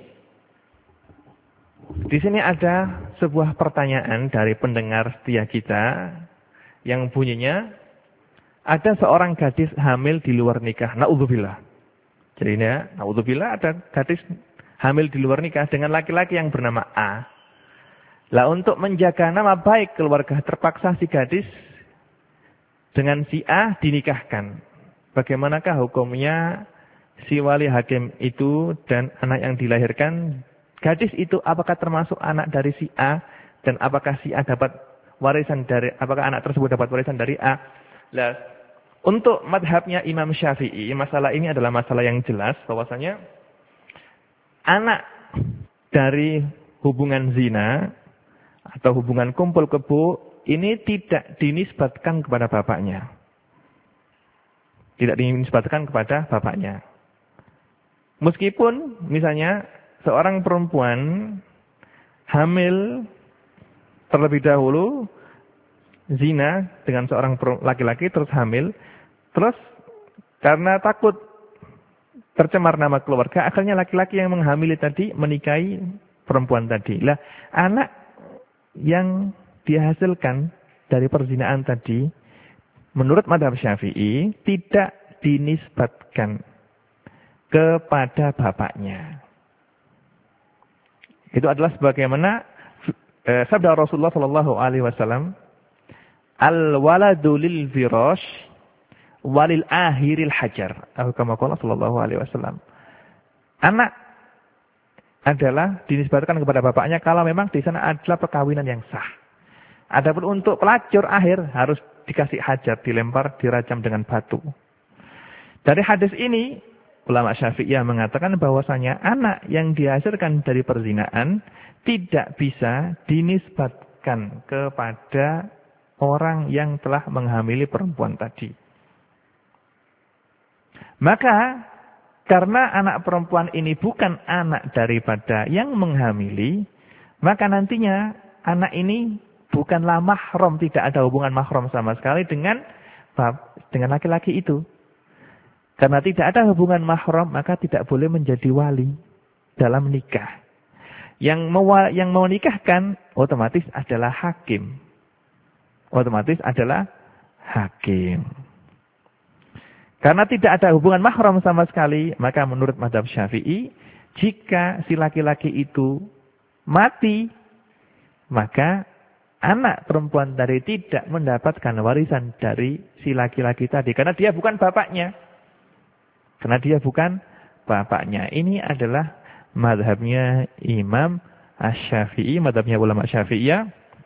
Di sini ada sebuah pertanyaan dari pendengar setia kita yang bunyinya, ada seorang gadis hamil di luar nikah. Na'udzubillah. Jadi ini ya, na'udzubillah, ada gadis hamil di luar nikah dengan laki-laki yang bernama A. Lah untuk menjaga nama baik keluarga, terpaksa si gadis dengan si A dinikahkan. Bagaimanakah hukumnya si wali hakim itu dan anak yang dilahirkan? Gadis itu apakah termasuk anak dari si A? Dan apakah si A dapat warisan dari, apakah anak tersebut dapat warisan dari A? Lah, untuk madhabnya Imam Syafi'i, masalah ini adalah masalah yang jelas bahwasanya anak dari hubungan zina atau hubungan kumpul kebo ini tidak dinisbatkan kepada bapaknya. Tidak dinisbatkan kepada bapaknya. Meskipun misalnya seorang perempuan hamil terlebih dahulu zina dengan seorang laki-laki terus hamil, terus karena takut tercemar nama keluarga, akhirnya laki-laki yang menghamili tadi menikahi perempuan tadi. Lah, anak yang dihasilkan dari perzinaan tadi, menurut mazhab Syafi'i tidak dinisbatkan kepada bapaknya. Itu adalah sebagaimana eh, sabda Rasulullah Shallallahu Alaihi Wasallam, al-waladu lil firash walil akhiril hajar. Atau kama qala sallallahu alaihi wasallam. Anak adalah dinisbatkan kepada bapaknya kalau memang di sana adalah perkawinan yang sah. Adapun untuk pelacur akhir harus dikasih hajar, dilempar, dirajam dengan batu. Dari hadis ini ulama Syafi'iyah mengatakan bahwasanya anak yang dihasilkan dari perzinaan tidak bisa dinisbatkan kepada orang yang telah menghamili perempuan tadi. Maka, karena anak perempuan ini bukan anak daripada yang menghamili, maka nantinya anak ini bukanlah mahram, tidak ada hubungan mahram sama sekali dengan dengan laki-laki itu. Karena tidak ada hubungan mahram, maka tidak boleh menjadi wali dalam nikah. Yang mau, yang mau nikahkan otomatis adalah hakim. Otomatis adalah hakim. Karena tidak ada hubungan mahram sama sekali, maka menurut mazhab Syafi'i, jika si laki-laki itu mati, maka anak perempuan tadi tidak mendapatkan warisan dari si laki-laki tadi. Karena dia bukan bapaknya. Karena dia bukan bapaknya. Ini adalah mazhabnya Imam Asy-Syafi'i, mazhabnya ulama Syafi'iyah.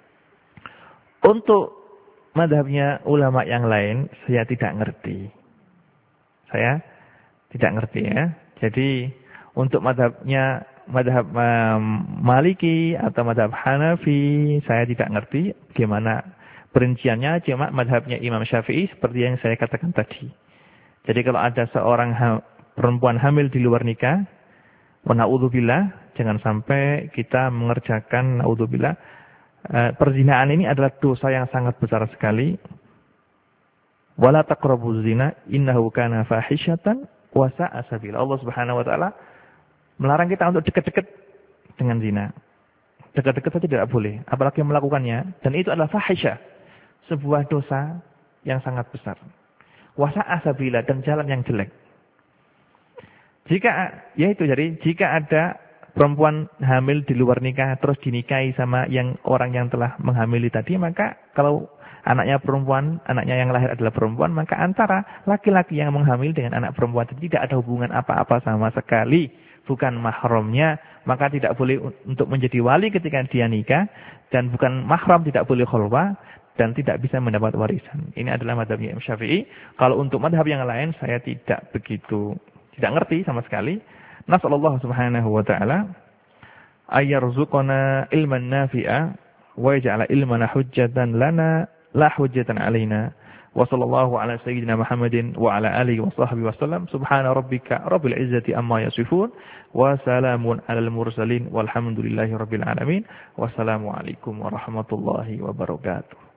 Untuk mazhabnya ulama yang lain, saya tidak ngerti. Saya tidak ngerti ya. Jadi untuk mazhabnya mazhab um, Maliki atau mazhab Hanafi, saya tidak ngerti gimana perinciannya. Cuma mazhabnya Imam Syafi'i seperti yang saya katakan tadi. Jadi kalau ada seorang ha perempuan hamil di luar nikah, wa na'udzubillah, jangan sampai kita mengerjakan na'udzubillah. Uh, perzinaan ini adalah dosa yang sangat besar sekali. Wala taqrabuz zina innahu kana fahisyatan wa sa'a sabila. Allah Subhanahu wa taala melarang kita untuk dekat-dekat dengan zina. Dekat-dekat saja tidak boleh, apalagi melakukannya, dan itu adalah fahisyah, sebuah dosa yang sangat besar. Wa sa'a sabila, dan jalan yang jelek. Jika yaitu jadi jika ada perempuan hamil di luar nikah terus dinikahi sama yang orang yang telah menghamili tadi, maka kalau anaknya perempuan, anaknya yang lahir adalah perempuan, maka antara laki-laki yang menghamil dengan anak perempuan itu tidak ada hubungan apa-apa sama sekali, bukan mahramnya, maka tidak boleh untuk menjadi wali ketika dia nikah, dan bukan mahram, tidak boleh khulwah, dan tidak bisa mendapat warisan. Ini adalah mazhabnya Imam Syafi'i. Kalau untuk mazhab yang lain saya tidak begitu, tidak ngerti sama sekali. Nasallallahu subhanahu wa ta'ala ayyarzuqana ilman nafi'a wa yaj'ala ilmana hujjatan lana la hujjatan alaina. Wa sallallahu ala sayyidina Muhammadin wa ala alihi wa sahbihi wasallam. Subhana rabbika rabbil izzati amma yasifun wa salamun alal mursalin walhamdulillahi rabbil alamin. Wassalamu alaikum warahmatullahi wabarakatuh.